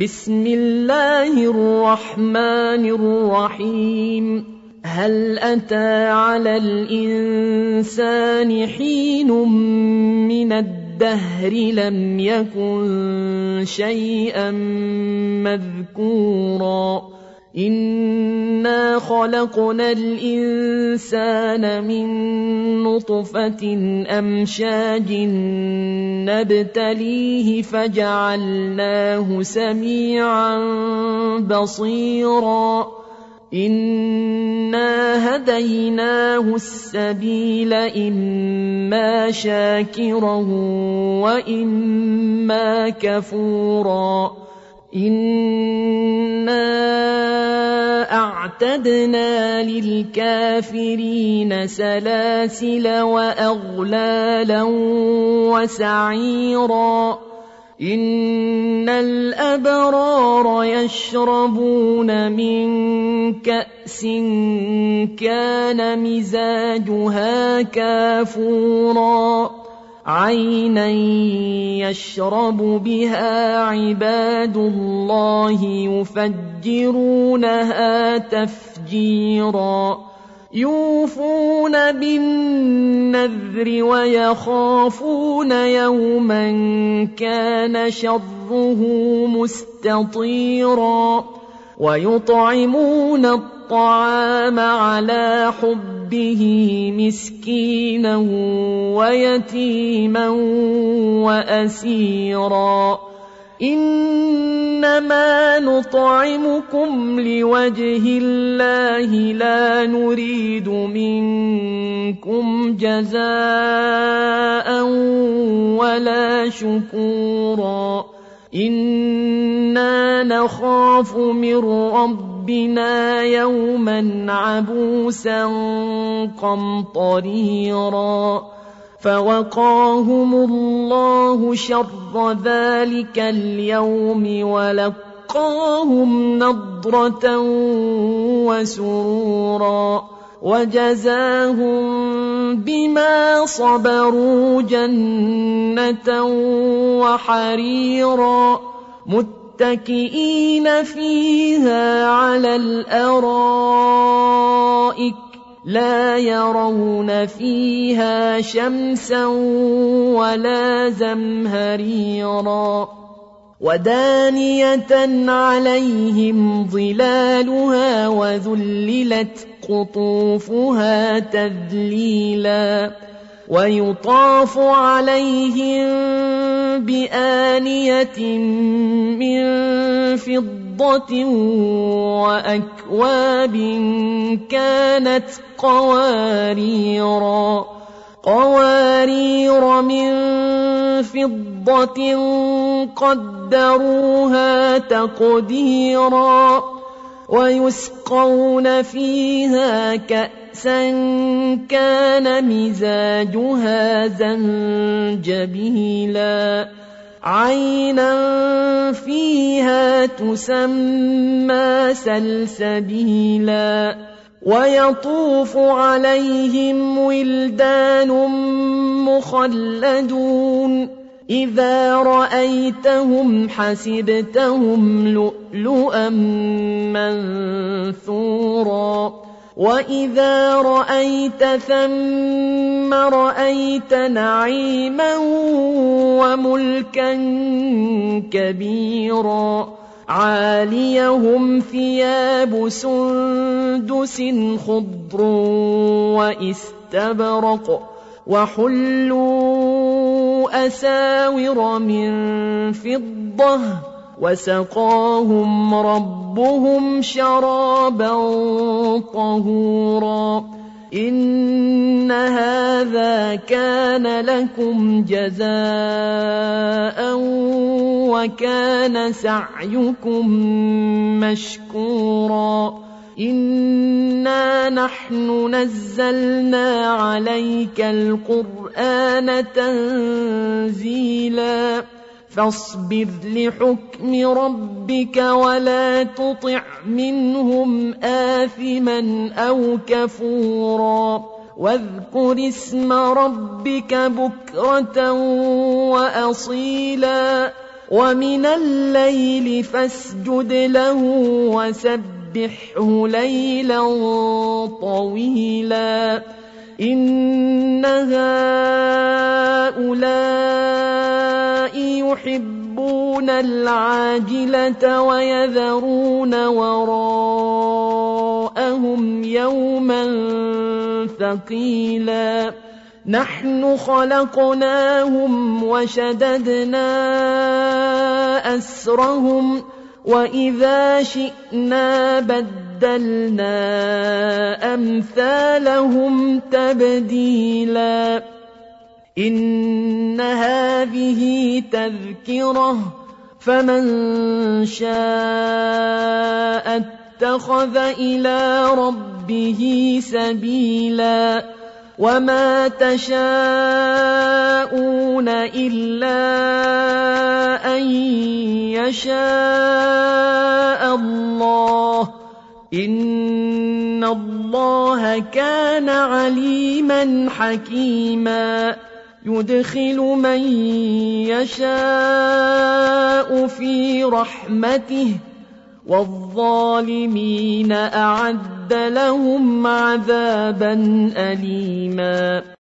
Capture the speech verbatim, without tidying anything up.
بسم الله الرحمن الرحيم. هل أتى على الإنسان حين من الدهر لم يكن شيئا مذكورا إنا خلقنا الإنسان من نطفة أمشاج نبتليه فجعلناه سميعا بصيرا إنا هديناه السبيل إما شاكرا وإما كفورا إنا أعتدنا للكافرين سلاسل وأغلالا وسعيرا إن الأبرار يشربون من كأس كان مزاجها كافورا عينا يشرب بها عباد الله يفجرونها تفجيرا يوفون بالنذر ويخافون يوما كان شره مستطيرا ويطعمون الطعام على حبه مسكينا ويتيما وأسيرا إنما نطعمكم لوجه الله لا نريد منكم جزاء ولا شكورا إنا نخاف من ربنا يوما عبوسا قمطريرا فوقاهم الله شر ذلك اليوم ولقاهم نضرة وسرورا وجزاهم بما صبروا جنة وحريرا متكئين فيها على الأرائك لا يرون فيها شمسا ولا زمهريرا ودانية عليهم ظلالها وذللت قطوفها تذليلا ويطاف عليهم بآنية من فضة وأكواب كانت قواريرا قوارير من فضة قدروها تقديرا ويسقون فيها كأسا كان مزاجها زنجبيلا عينا فيها تسمى سلسبيلا ويطوف عليهم ولدان مخلدون إذا رأيتهم حسبتهم لؤلؤا منثورا وإذا رأيت ثم رأيت نعيما وملكا كبيرا عاليهم ثياب سندس خضر واستبرق وحلوا أساور من فضة وسقاهم ربهم شرابا طهورا إن هذا كان لكم جزاء وكان سعيكم مشكورا إنا نحن نزلنا عليك القرآن تنزيلا فاصبر لحكم ربك ولا تطع منهم آثما أو كفورا واذكر اسم ربك بكرة وأصيلا ومن الليل فاسجد له وسبحه ليلا طويلا إن هؤلاء يحبون العاجلة ويذرون وراءهم يوما ثقيلا نحن خلقناهم وشددنا أسرهم وإذا شئنا بدلنا أمثالهم تبديلا إن هذه تذكرة فمن شاء اتخذ إلى ربه سبيلا وما تشاءون إلا أن يشاء الله إن الله كان عليما حكيما يدخل من يشاء في رحمته والظالمين أعد لهم عذابا أليما